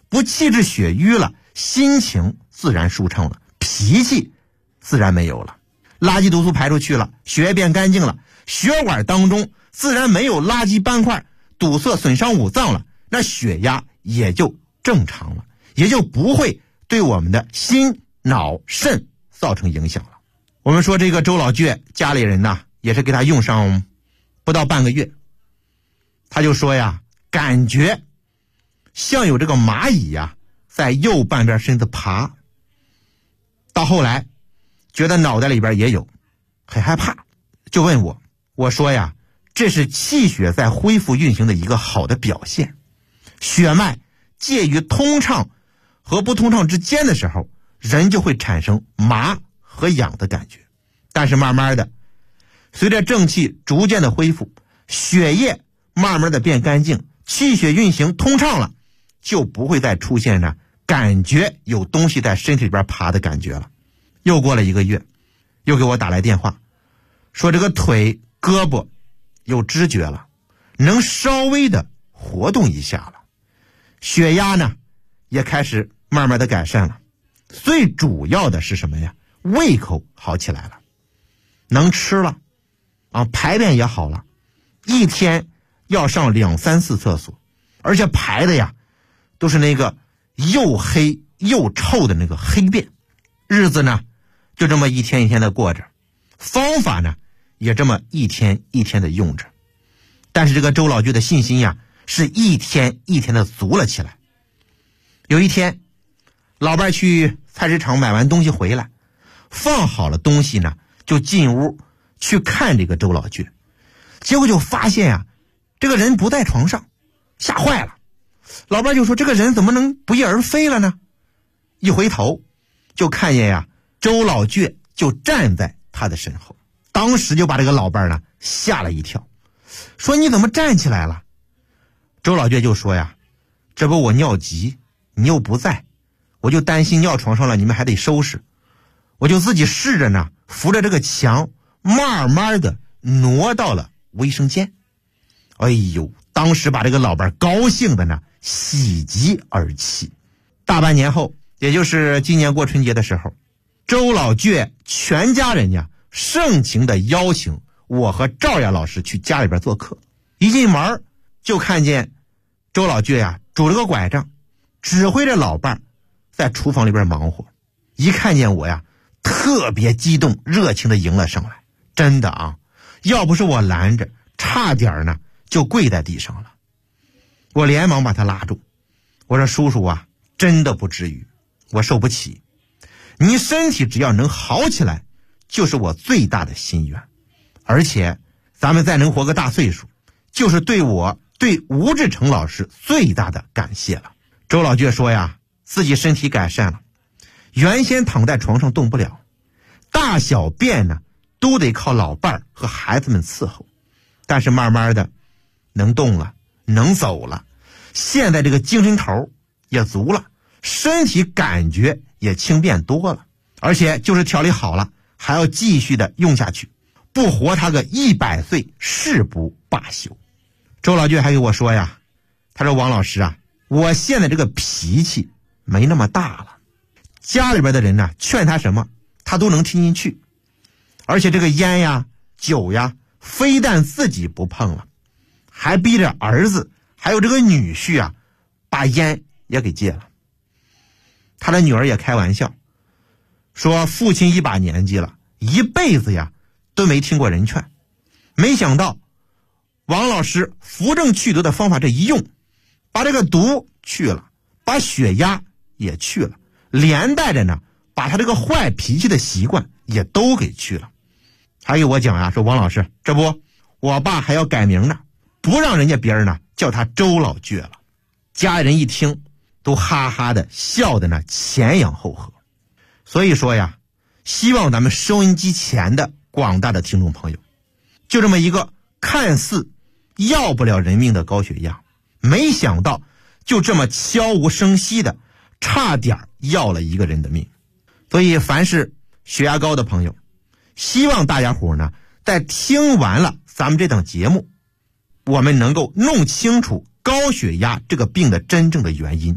不气滞血瘀了，心情自然舒畅了，脾气自然没有了，垃圾毒素排出去了，血液变干净了，血管当中自然没有垃圾斑块堵塞损伤五脏了，那血压也就正常了，也就不会对我们的心脑肾造成影响了。我们说这个周老倔家里人呢，也是给他用上不到半个月，他就说呀，感觉像有这个蚂蚁呀在右半边身子爬，到后来觉得脑袋里边也有，很害怕，就问我，我说呀，这是气血在恢复运行的一个好的表现，血脉介于通畅和不通畅之间的时候，人就会产生麻和痒的感觉，但是慢慢的随着正气逐渐的恢复，血液慢慢的变干净，气血运行通畅了，就不会再出现呢感觉有东西在身体里边爬的感觉了。又过了1个月，又给我打来电话，说这个腿胳膊有知觉了，能稍微的活动一下了，血压呢也开始慢慢的改善了，最主要的是什么呀？胃口好起来了，能吃了啊，排便也好了，一天要上2、3次厕所，而且排的呀都是那个又黑又臭的那个黑便，日子呢就这么一天一天的过着，方法呢也这么一天一天的用着，但是这个周老倔的信心呀是一天一天的足了起来。有一天老伴去菜市场买完东西回来，放好了东西呢，就进屋去看这个周老倔，结果就发现呀，这个人不在床上，吓坏了。老伴就说，这个人怎么能不翼而飞了呢？一回头就看见呀，周老倔就站在他的身后，当时就把这个老伴呢吓了一跳，说你怎么站起来了？周老倔就说呀，这不我尿急，你又不在，我就担心尿床上了你们还得收拾，我就自己试着呢扶着这个墙慢慢的挪到了卫生间。哎呦，当时把这个老伴高兴的呢喜极而泣。大半年后，也就是今年过春节的时候，周老倔全家人呀盛情的邀请我和赵亚老师去家里边做客。一进门就看见周老倔呀拄着个拐杖，指挥着老伴在厨房里边忙活。一看见我呀，特别激动热情的迎了上来，真的啊，要不是我拦着，差点呢就跪在地上了。我连忙把他拉住，我说叔叔啊，真的不至于，我受不起，你身体只要能好起来就是我最大的心愿，而且咱们再能活个大岁数，就是对我对吴志成老师最大的感谢了。周老倔说呀，自己身体改善了，原先躺在床上动不了，大小便呢都得靠老伴和孩子们伺候，但是慢慢的能动了，能走了，现在这个精神头也足了，身体感觉也轻便多了，而且就是调理好了，还要继续的用下去，不活他个100岁誓不罢休。周老倔还给我说呀，他说王老师啊，我现在这个脾气没那么大了，家里边的人呢劝他什么他都能听进去，而且这个烟呀酒呀非但自己不碰了，还逼着儿子还有这个女婿啊把烟也给戒了。他的女儿也开玩笑说，父亲一把年纪了，一辈子呀都没听过人劝，没想到王老师扶正祛毒的方法这一用，把这个毒去了，把血压也去了，连带着呢把他这个坏脾气的习惯也都给去了。还给我讲啊，说王老师，这不我爸还要改名呢，不让人家别人呢叫他周老倔了。家里人一听都哈哈的笑的呢前仰后合。所以说呀，希望咱们收音机前的广大的听众朋友，就这么一个看似要不了人命的高血压，没想到就这么悄无声息的差点要了一个人的命。所以凡是血压高的朋友，希望大家伙呢在听完了咱们这档节目，我们能够弄清楚高血压这个病的真正的原因，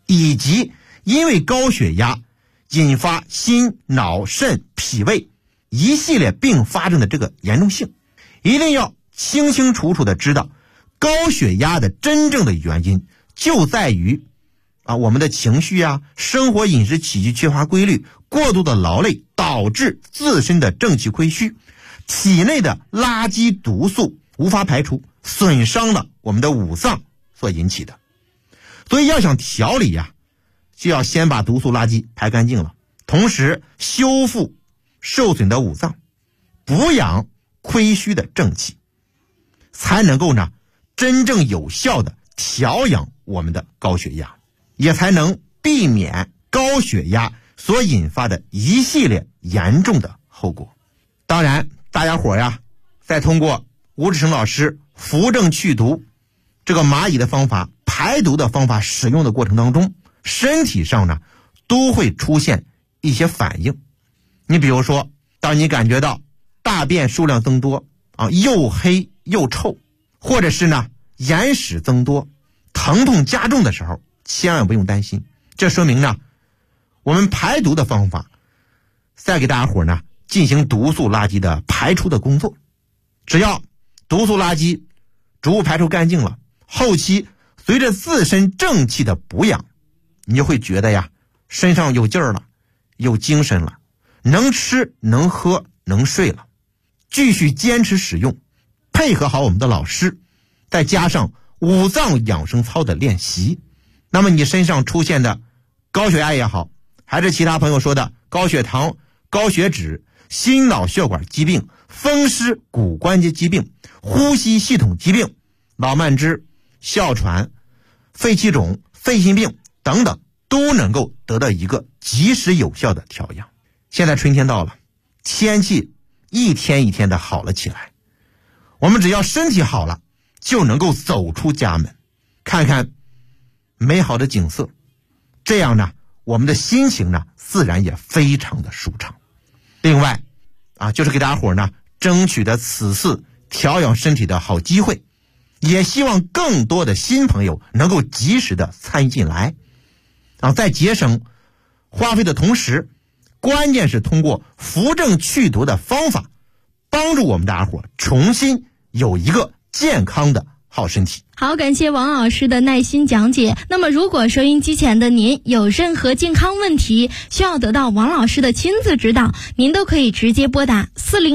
以及因为高血压引发心脑肾脾胃一系列并发症的这个严重性。一定要清清楚楚的知道，高血压的真正的原因就在于我们的情绪生活饮食起居缺乏规律，过度的劳累导致自身的正气亏虚，体内的垃圾毒素无法排除，损伤了我们的五脏所引起的。所以要想调理就要先把毒素垃圾排干净了，同时修复受损的五脏，补养亏虚的正气，才能够真正有效的调养我们的高血压，也才能避免高血压所引发的一系列严重的后果。当然大家伙在通过吴志成老师扶正祛毒这个蚂蚁的方法、排毒的方法使用的过程当中，身体上都会出现一些反应。你比如说，当你感觉到大便数量增多又黑又臭，或者是眼屎增多、疼痛加重的时候，千万不用担心，这说明我们排毒的方法再给大家伙进行毒素垃圾的排出的工作。只要毒素垃圾逐步排出干净了，后期随着自身正气的补养，你就会觉得身上有劲儿了，有精神了，能吃能喝能睡了。继续坚持使用，配合好我们的老师，再加上五脏养生操的练习，那么你身上出现的高血压也好，还是其他朋友说的高血糖、高血脂、心脑血管疾病、风湿骨关节疾病、呼吸系统疾病、脑慢支、哮喘、肺气肿、肺心病等等，都能够得到一个及时有效的调养。现在春天到了，天气一天一天的好了起来，我们只要身体好了，就能够走出家门，看看美好的景色，这样我们的心情自然也非常的舒畅。另外就是给大家伙争取的此次调养身体的好机会，也希望更多的新朋友能够及时的参与进来在节省花费的同时，关键是通过扶正祛毒的方法，帮助我们大家伙重新有一个健康的好身体。 好，感谢王老师的耐心讲解。那么如果收音机前的您有任何健康问题需要得到王老师的亲自指导，您都可以直接拨打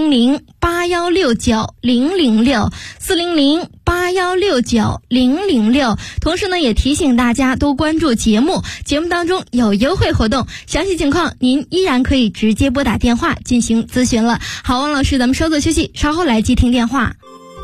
400-8169-006 400-8169-006。同时也提醒大家多关注节目当中有优惠活动，详细情况您依然可以直接拨打电话进行咨询了。好，王老师，咱们稍作休息，稍后来接听电话。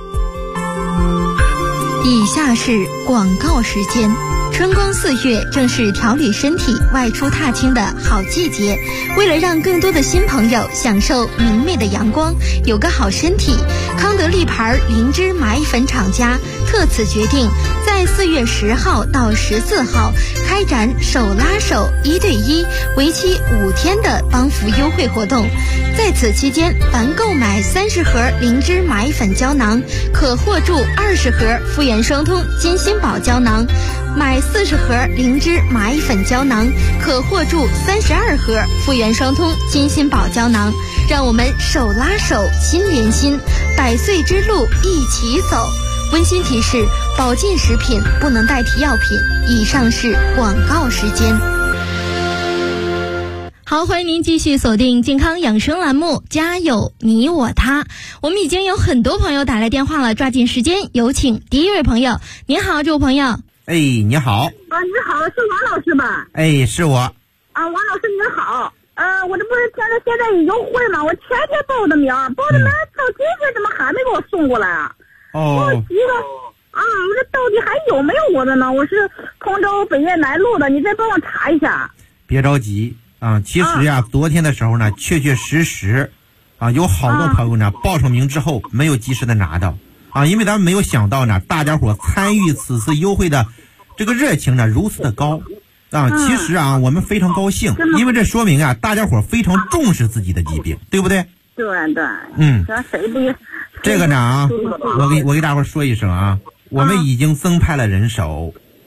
以下是广告时间。春光4月正是调理身体、外出踏青的好季节。为了让更多的新朋友享受明媚的阳光，有个好身体，康德利牌灵芝麻衣粉厂家特此决定，在4月10号到14号开展手拉手1对1为期5天的帮扶优惠活动。在此期间，凡购买30盒灵芝麻衣粉胶囊，可获助20盒复原双通金心宝胶囊；买40盒灵芝麻衣粉胶囊，可获助32盒复原双通金心宝胶囊。让我们手拉手，心连心，100岁之路一起走。温馨提示：保健食品不能代替药品。以上是广告时间。好，欢迎您继续锁定健康养生栏目，家有你我他。我们已经有很多朋友打来电话了，抓紧时间，有请第一位朋友。您好，这位朋友。 你好。 你好，是王老师吧？ 是我。 王老师您好。我这不是现在有优惠吗？我前天报的名，报的名到今天怎么还没给我送过来啊？我急了我这到底还有没有我的呢？我是通州北苑南路的，你再帮我查一下。 别着急其实昨天的时候呢，确确实实有好多朋友报上名之后没有及时的拿到因为咱们没有想到大家伙参与此次优惠的这个热情如此的高其实我们非常高兴，因为这说明大家伙非常重视自己的疾病，对不对？ 对对。谁不这个呢我给大伙说一声我们已经增派了人手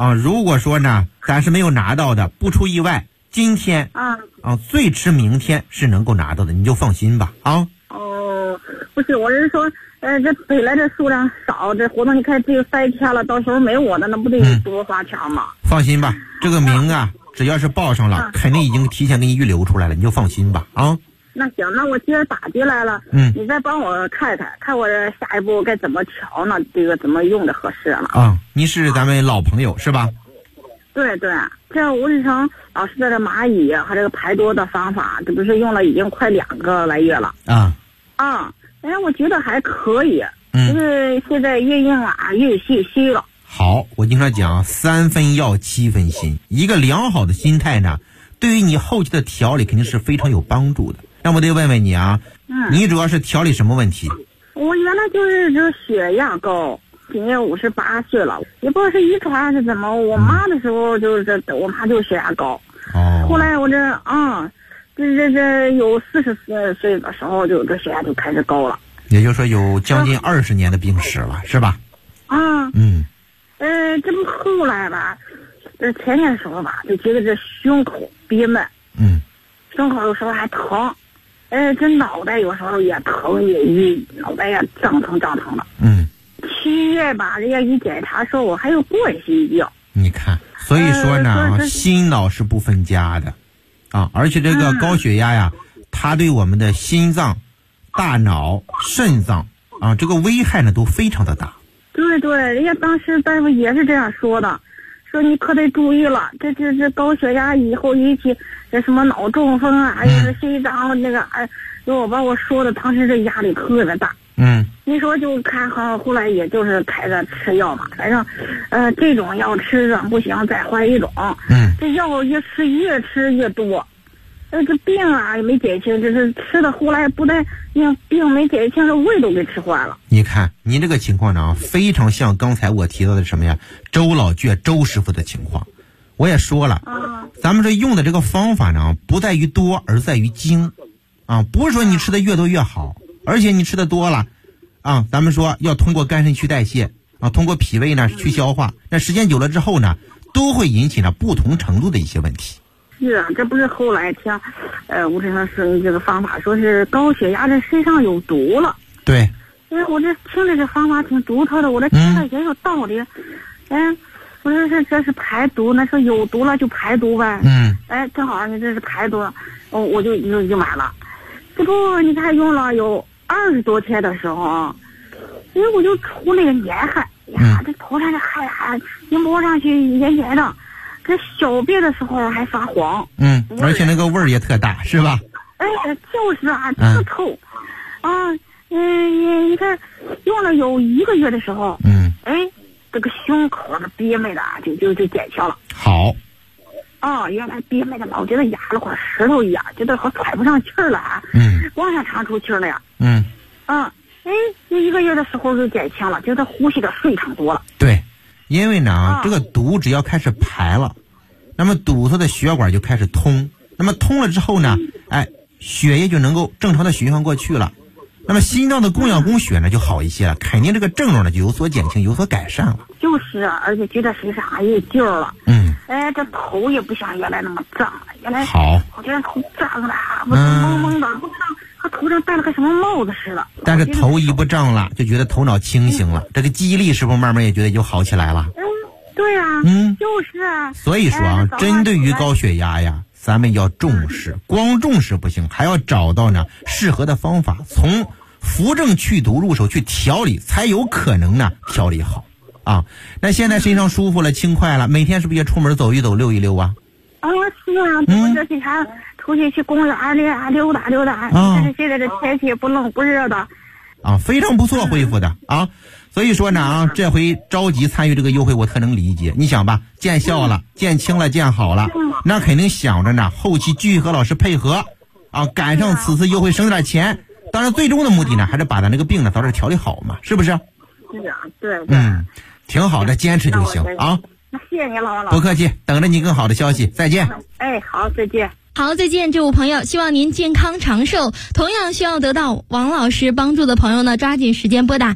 啊，如果说呢咱是没有拿到的，不出意外，今天最迟明天是能够拿到的，你就放心吧啊。 哦，不是，我是说，这本来这数量少，这活动你看只有3天了，到时候没我的，那不得多花钱吗？ 放心吧，这个名啊，只要是报上了，肯定已经提前给你预留出来了，你就放心吧啊。 那行，那我既然打进来了，你再帮我看我这下一步该怎么调呢？这个怎么用的合适了？ 啊，你是咱们老朋友是吧？ 对对，这吴志成老师的这蚂蚁和这个排毒的方法，这不是用了已经快2个来月了我觉得还可以，就是现在越用越细了。 好，我经常讲3分药7分心，一个良好的心态呢，对于你后期的调理肯定是非常有帮助的。那我得问问你啊，你主要是调理什么问题？ 我原来就是这血压高，今年58岁了，也不知道是遗传还是怎么。我妈的时候就是我妈就血压高，后来我这有44岁的时候就这血压就开始高了， 也就是说有将近20年的病史了，是吧？ 这不后来吧，这前年的时候吧，就觉得这胸口憋闷，胸口有时候还疼，这脑袋有时候也疼，也晕，脑袋也胀疼的。7月吧，人家一检查说我还有冠心病。 你看，所以说呢，心脑是不分家的啊，而且这个高血压呀，它对我们的心脏、大脑、肾脏啊，这个危害呢都非常的大。 对，人家当时大夫也是这样说的，说你可得注意了，这高血压以后引起这什么脑中风啊，还有心脏那个，给我把我说的当时这压力特别大。你说就看后来也就是开着吃药嘛，反正这种药吃着不行，再换一种。这药越吃越多，这病也没减轻，就是吃的后来不但病没减轻，这胃都给吃坏了。 你看您这个情况呢，非常像刚才我提到的什么呀，周老倔周师傅的情况。我也说了，咱们这用的这个方法呢，不在于多，而在于精不是说你吃的越多越好，而且你吃的多了咱们说要通过肝肾去代谢通过脾胃呢去消化，那时间久了之后呢，都会引起呢不同程度的一些问题。 是这不是后来听吴先生说这个方法，说是高血压这身上有毒了。 对， 我这听着这方法挺独特的，我这听着也有道理。我说这是排毒，那说有毒了就排毒呗。正好你这是排毒，我就买了。这不你看用了有20多天的时候，我就出那个黏汗呀，这头上这汗一摸上去黏黏的，这小便的时候还发黄。 而且那个味儿也特大，是吧？ 就是特臭你看用了有1个月的时候，这个胸口的憋闷的就减轻了。 好。 原来憋闷的老觉得压了块石头一样，觉得和喘不上气儿了光想长出气儿了呀。这1个月的时候就减轻了，觉得呼吸的顺畅多了。 对，因为呢这个毒只要开始排了，那么堵塞的血管就开始通，那么通了之后呢血液就能够正常的循环过去了，那么心脏的供氧供血呢就好一些了，肯定这个症状呢就有所减轻，有所改善了。就是而且觉得身上也有劲儿了。这头也不像原来那么胀了，原来我觉得头胀了，我懵懵的，不知道和头上戴了个什么帽子似的。 但是头一不胀了，就觉得头脑清醒了，这个记忆力是不是慢慢也觉得就好起来了？ 对就是所以说针对于高血压呀，咱们要重视，光重视不行，还要找到呢适合的方法，从扶正祛毒入手去调理，才有可能呢调理好那现在身上舒服了，轻快了，每天是不是也出门走一走，溜一溜啊？ 是我这经常出去公园里溜达溜达。现在这天气不冷不热的非常不错，恢复的所以说呢这回着急参与这个优惠，我特能理解。你想吧，见效了，见轻了，见好了，那肯定想着呢后期继续和老师配合赶上此次优惠省点钱。当然最终的目的呢还是把咱这个病呢早点调理好嘛，是不是？ 是对。 挺好的，坚持就行那谢谢你，老王老师。 不客气，等着你更好的消息，再见。 好，再见。 好，再见，这位朋友，希望您健康长寿。同样需要得到王老师帮助的朋友呢，抓紧时间拨打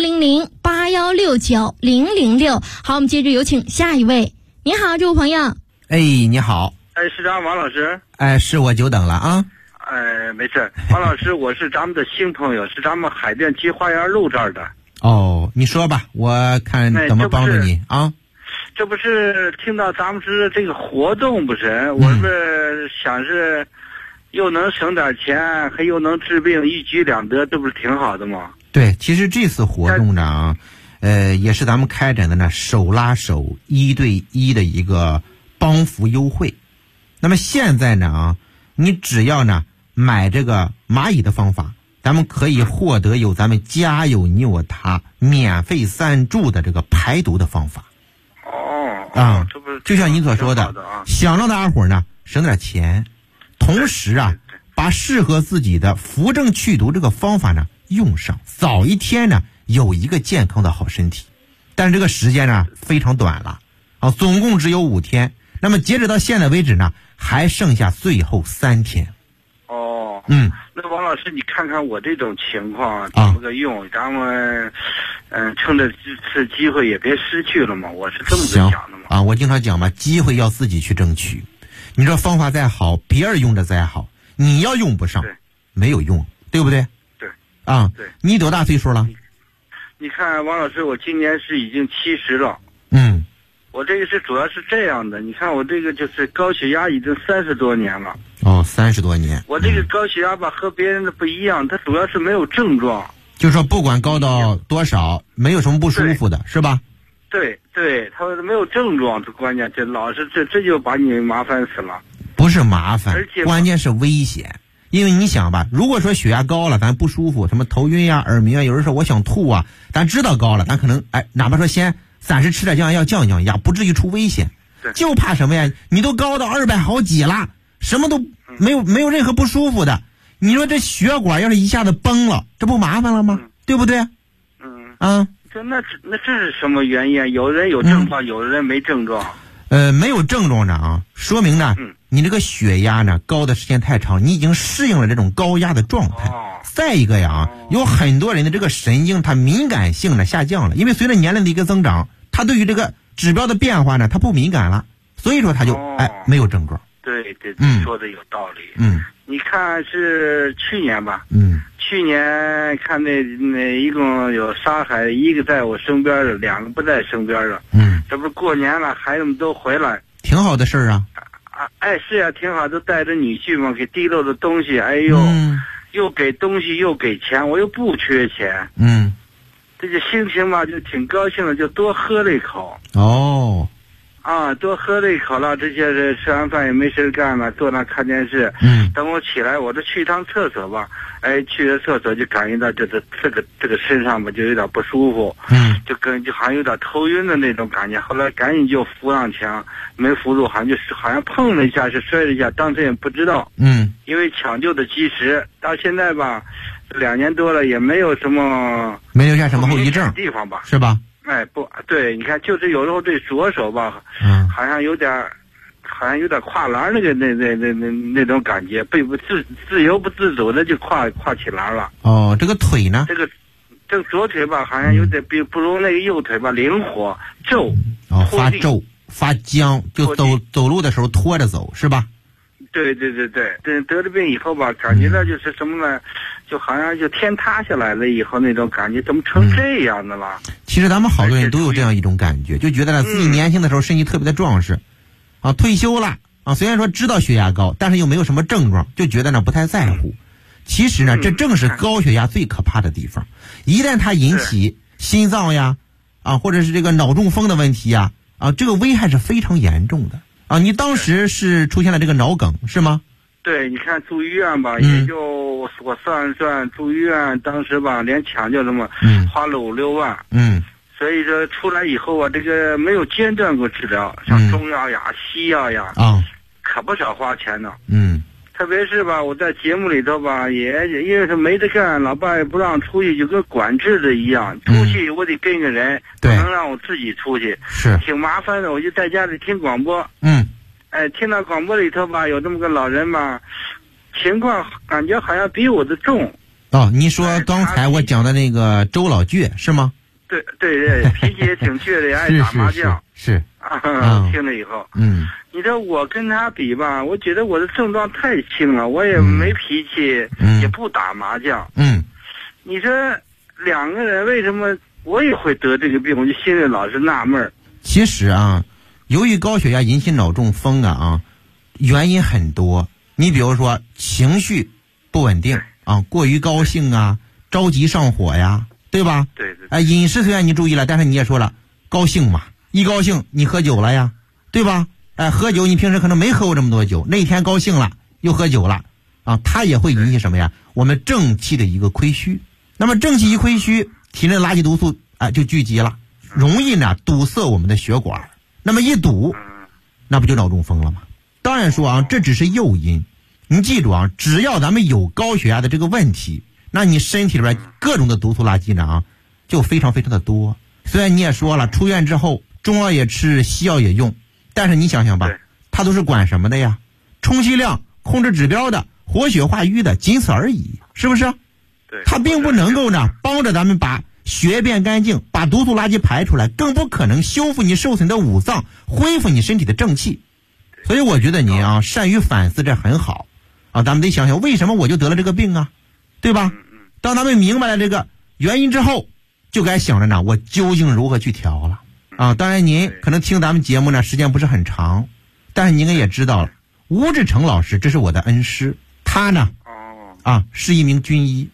400-8169-006。好，我们接着有请下一位。你好，这位朋友。 哎，你好。 哎，是咱王老师。 哎，是我久等了啊。 没事，王老师，我是咱们的新朋友，是咱们海淀区花园路这儿的。 哦，你说吧，我看怎么帮助你啊。 这不是听到咱们是这个活动不是？我是想是又能省点钱，还又能治病，一举两得，这不是挺好的吗？ 对，其实这次活动呢，也是咱们开展的呢手拉手1对1的一个帮扶优惠。那么现在呢你只要呢买这个蚂蚁的方法，咱们可以获得有咱们家有你我他免费3注的这个排毒的方法。 这不是就像您所说的，想让大家伙呢省点钱，同时啊把适合自己的扶正祛毒这个方法呢用上，早一天呢有一个健康的好身体。但是这个时间呢非常短了啊，总共只有5天。那么截止到现在为止呢，还剩下最后3天。 那王老师，你看看我这种情况怎么个用？咱们趁着这次机会也别失去了嘛，我是这么想的嘛。 我经常讲嘛，机会要自己去争取。你这方法再好，别人用的再好，你要用不上，没有用，对不对？ 对。 对。你多大岁数了？ 你看王老师，我今年是已经70了。我这个是主要是这样的，你看我这个就是高血压已经30多年了。 30多年。 我这个高血压吧和别人的不一样，它主要是没有症状。 就说不管高到多少，没有什么不舒服的，是吧？ 对，他没有症状，这关键这老是这就把你麻烦死了。 不是麻烦，关键是危险。因为你想吧，如果说血压高了，咱不舒服，什么头晕呀、耳鸣啊，有人说我想吐啊，咱知道高了，咱可能哪怕说先暂时吃点降压药降压，不至于出危险。就怕什么呀？你都高到200好几了，什么都没有任何不舒服的，你说这血管要是一下子崩了，这不麻烦了吗？对不对？ 那这是什么原因？有人有症状，有人没症状。 没有症状呢说明呢，你这个血压呢高的时间太长，你已经适应了这种高压的状态。再一个呀有很多人的这个神经它敏感性呢下降了，因为随着年龄的一个增长，他对于这个指标的变化呢他不敏感了，所以说他就没有症状。 对，说的有道理。你看是去年吧，去年看那一共有3孩子，一个在我身边的，2个不在身边的。这不是过年了，孩子们都回来， 挺好的事儿啊。 是呀，挺好，都带着女婿嘛，给提溜的东西，又给东西又给钱，我又不缺钱。这个心情嘛就挺高兴的，就多喝了一口。多喝了一口了，这些人吃完饭也没事干了，坐那看电视。等我起来，我就去一趟厕所吧。去了厕所就感觉到这个身上吧就有点不舒服。就好像有点头晕的那种感觉。后来赶紧就扶上墙，没扶住，好像碰了一下，是摔了一下，当时也不知道。因为抢救的及时，到现在吧，2年多了也没有什么， 没留下什么后遗症地方吧， 是吧？ 不对，你看，就是有时候这左手吧，好像有点跨栏那种感觉，不自由不自主的就跨起栏了。 这个腿呢？ 这个左腿吧，好像有点不如那个右腿吧灵活皱。 发皱发僵，就走路的时候拖着走，是吧？ 对，得了病以后吧，感觉到就是什么呢？就好像就天塌下来了以后那种感觉，怎么成这样的了？ 其实咱们好多人都有这样一种感觉，就觉得呢自己年轻的时候身体特别的壮实，退休了虽然说知道血压高，但是又没有什么症状，就觉得呢不太在乎。其实呢，这正是高血压最可怕的地方。一旦它引起心脏呀或者是这个脑中风的问题呀这个危害是非常严重的你当时是出现了这个脑梗是吗？ 对，你看住医院吧，也就我算住医院，当时吧连抢救什么花了5-6万。所以说出来以后这个没有间断过治疗，像中药呀、西药呀可不少花钱呢。特别是吧，我在节目里头吧，也因为是没得干，老爸也不让出去，就跟管制的一样。出去我得跟个人，不能让我自己出去， 是挺麻烦的。我就在家里听广播。 听到广播里头吧，有这么个老人吧，情况感觉好像比我的重。 哦，你说刚才我讲的那个周老倔是吗？ 对，脾气也挺倔的，爱打麻将。 是听了以后， 你说我跟他比吧，我觉得我的症状太轻了，我也没脾气，也不打麻将。你说两个人为什么我也会得这个病？我就心里老是纳闷。 其实啊，由于高血压引起脑中风原因很多。你比如说情绪不稳定过于高兴着急上火呀，对吧？ 对。 饮食虽然你注意了，但是你也说了，高兴嘛，一高兴你喝酒了呀，对吧？喝酒你平时可能没喝过这么多酒，那天高兴了又喝酒了它也会引起什么呀？我们正气的一个亏虚。那么正气一亏虚，体内垃圾毒素就聚集了，容易呢堵塞我们的血管。那么一堵，那不就脑中风了吗？当然说这只是诱因。你记住只要咱们有高血压的这个问题，那你身体里边各种的毒素垃圾呢就非常非常的多。虽然你也说了，出院之后中药也吃，西药也用，但是你想想吧，它都是管什么的呀？充其量控制指标的，活血化瘀的，仅此而已，是不是？它并不能够呢帮着咱们把血液变干净，把毒素垃圾排出来，更不可能修复你受损的五脏，恢复你身体的正气。所以我觉得你善于反思，这很好咱们得想想为什么我就得了这个病对吧？当咱们明白了这个原因之后，就该想着呢我究竟如何去调了当然您可能听咱们节目呢时间不是很长，但是您也知道了，吴志成老师这是我的恩师，他呢是一名军医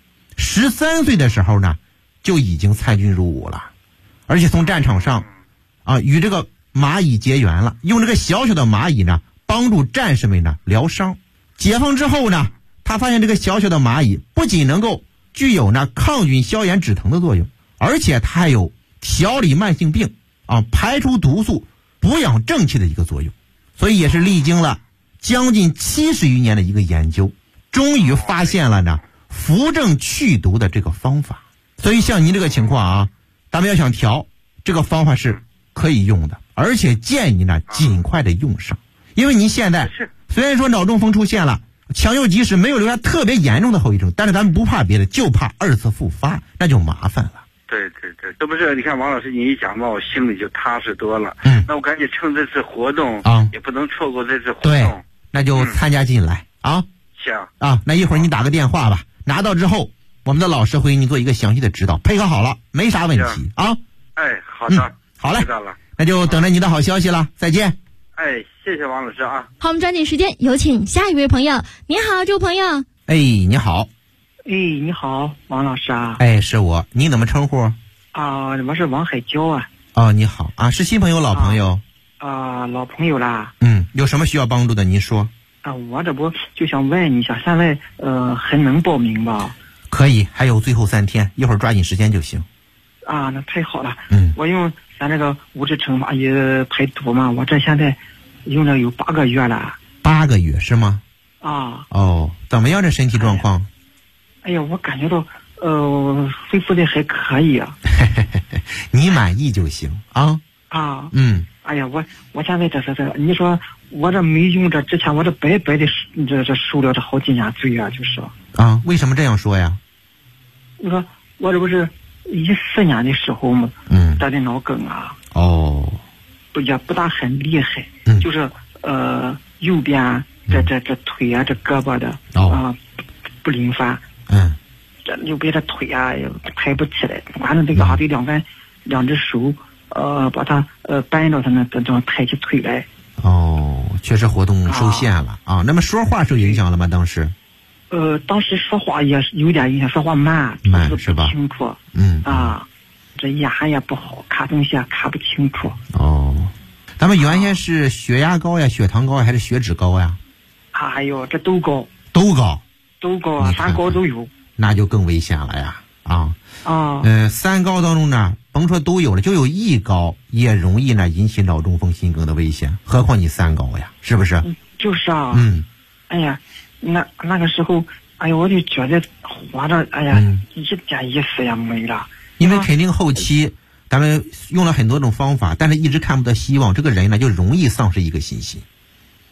，13岁的时候呢就已经参军入伍了，而且从战场上与这个蚂蚁结缘了，用这个小小的蚂蚁呢帮助战士们呢疗伤。解放之后呢，他发现这个小小的蚂蚁不仅能够具有呢抗菌消炎止疼的作用，而且它还有调理慢性病排除毒素补养正气的一个作用。所以也是历经了将近70余年的一个研究，终于发现了呢扶正祛毒的这个方法。所以像您这个情况咱们要想调，这个方法是可以用的，而且建议呢尽快的用上。因为您现在虽然说脑中风出现了，抢救及时，没有留下特别严重的后遗症，但是咱们不怕别的，就怕二次复发，那就麻烦了。 对，这不是你看王老师你一讲吧，我心里就踏实多了。那我赶紧趁这次活动也不能错过这次活动。 对，那就参加进来行那一会儿你打个电话吧，拿到之后我们的老师会给你做一个详细的指导，配合好了没啥问题好的好嘞， 知道了， 那就等着你的好消息了，再见。 谢谢王老师好，我们抓紧时间有请下一位朋友。你好，这位朋友。 你好。 你好，王老师是我，你怎么称呼？ 我是王海娇你好是新朋友老朋友？ 老朋友啦。 有什么需要帮助的您说。 我这不就想问你一下，现在还能报名吧？ 可以，还有最后3天，一会儿抓紧时间就行。 那太好了。我用咱这个物质成麻也排毒嘛，我这现在用了有8个月了。 8个月是吗？怎么样这身体状况？ 我感觉到恢复的还可以你满意就行我现在这你说我这没用这之前，我这白白的这受了这好几年罪就是为什么这样说呀？ 你说我这不是14年的时候嘛得的脑梗也不大很厉害就是右边这腿这胳膊的不灵发这右边这腿也抬不起来，完了这个还得两只手把它扳着它呢，这样抬起腿来。 确实活动受限了那么说话受影响了吗？当时当时说话也有点影响，说话慢是吧？ 不清楚这眼也不好，看东西看不清楚。 咱们原先是血压高呀、血糖高呀，还是血脂高呀？ 这都高，3高都有。 那就更危险了呀3高当中呢，甭说都有了，就有1高也容易呢引起脑中风心梗的危险，何况你3高呀，是不是？ 就是那个时候我就觉得活着一点意思也没了。 因为肯定后期咱们用了很多种方法，但是一直看不到希望，这个人呢就容易丧失一个信心。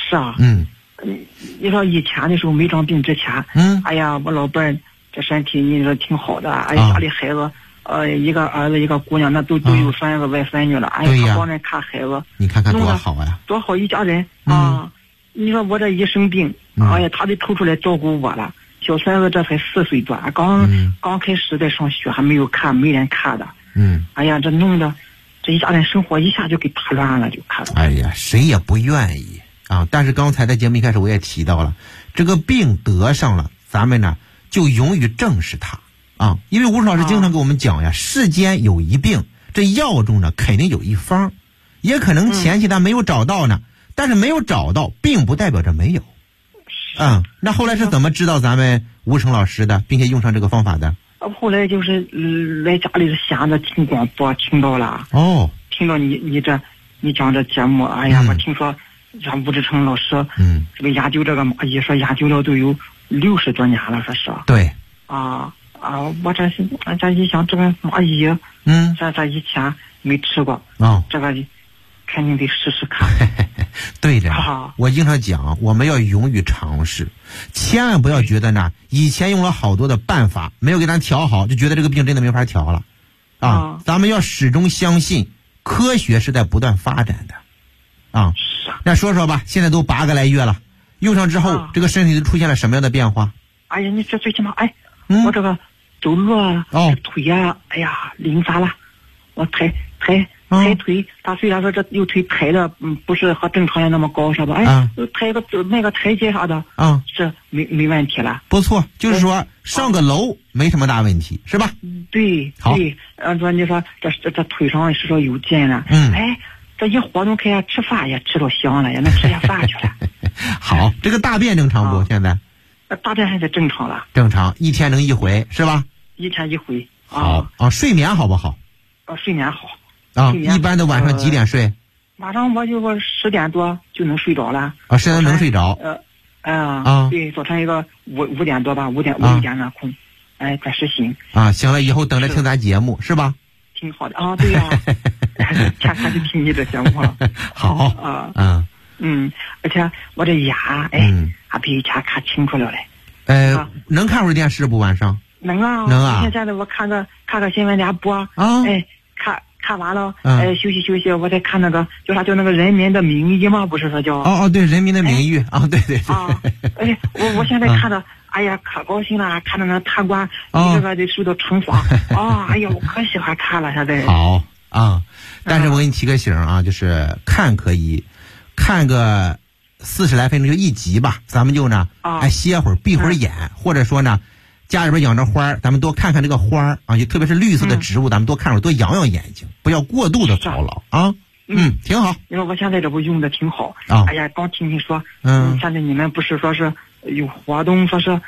是啊。你说以前的时候没长病之前，哎呀，我老伴儿这身体你说挺好的，哎呀，家里孩子，一个儿子一个姑娘，那都有孙子外孙女了，哎呀，他帮人看孩子， 你看看多好呀， 多好一家人啊！你说我这一生病，哎呀，他就抽出来照顾我了。小孙子这才4岁多，刚开始在上学，还没有看，没人看的。哎呀，这弄得这一家人生活一下就给打乱了，就看了。 哎呀，谁也不愿意啊！但是刚才在节目一开始我也提到了，这个病得上了，咱们呢就勇于正视它啊！因为吴老师经常给我们讲呀，世间有一病，这药中呢肯定有一方，也可能前期他没有找到呢，但是没有找到，并不代表着没有。那后来是怎么知道咱们吴成老师的，并且用上这个方法的？ 后来就是来家里闲着听广播，听到了听到你讲这节目，哎呀，我听说像吴志成老师，这个研究这个蚂蚁，说研究了都有60多年了，说是。 对。 我这一想，这个蚂蚁，这以前没吃过，这个肯定得试试看。 对的，我经常讲，我们要勇于尝试，千万不要觉得呢，以前用了好多的办法没有给咱调好，就觉得这个病真的没法调了咱们要始终相信科学是在不断发展的那说说吧，现在都8个来月了，用上之后这个身体都出现了什么样的变化？ 哎呀，你这最起码我这个走路腿啊，哎呀灵啥了，我抬腿，他虽然说这右腿抬的不是和正常人那么高是吧？抬个那个台阶啥的是没问题了。 不错，就是说上个楼没什么大问题，是吧？ 对， 好。 说你说这腿上是说有劲了，这一活动开吃饭也吃到香了，也能吃下饭去了。 好，这个大便正常不？现在大便还是正常了。 正常，1天能1回是吧 ？1天1回。 好睡眠好不好？ 睡眠好。 一般的晚上几点睡？ 晚上我就10点多就能睡着了。 现在能睡着？ 对，早晨一个5点多吧，5点那空，暂时醒。 行了，以后等着听咱节目是吧？ 挺好的对呀，天天就听你这节目了。 好而且我这眼还比以前看清楚了嘞。 能看会儿电视不？晚上能啊。现在我看个新闻联播看完了，休息，我再看那个叫啥，叫那个人民的名义嘛，不是说叫对，人民的名义对。 我现在看的，哎呀，可高兴了，看到那贪官这个得受到惩罚哎呀，我可喜欢看了，现在。 好但是我给你提个醒就是看可以看个40来分钟，就1集吧，咱们就呢歇会儿，闭会儿眼，或者说呢。家里边养着花，咱们多看看这个花就特别是绿色的植物，咱们多看会儿，多养养眼睛，不要过度的操劳挺好。 你说我现在这不用的挺好哎呀，刚听你说现在你们不是说是有活动，说是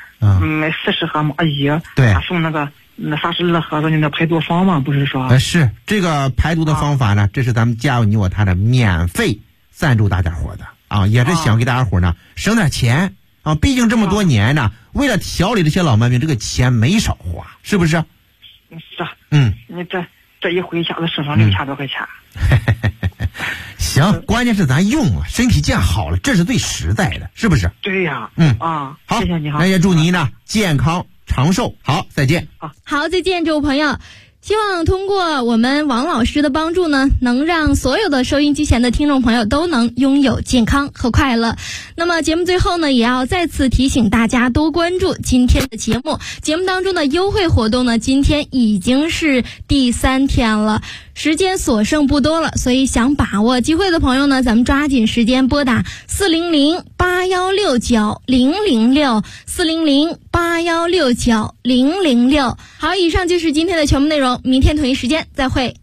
40盒蚂蚁， 对， 送那个32盒的那排毒方嘛，不是说是这个排毒的方法呢，这是咱们家有你我他的免费赞助大家伙的也是想给大家伙呢省点钱毕竟这么多年呢，为了调理这些老慢病，这个钱没少花，是不是？ 是。你这一回一下子省上6000多块钱。 行，关键是咱用了，身体健好了，这是最实在的，是不是？ 对呀。 好， 谢谢你。 那也祝您呢健康长寿。好，再见。 好，再见，这位朋友。希望通过我们王老师的帮助呢，能让所有的收音机前的听众朋友都能拥有健康和快乐。那么节目最后呢，也要再次提醒大家多关注今天的节目。节目当中的优惠活动呢，今天已经是第3天了，时间所剩不多了，所以想把握机会的朋友呢，咱们抓紧时间拨打400-8169-006 400-8169-006。好，以上就是今天的全部内容，明天同一时间再会。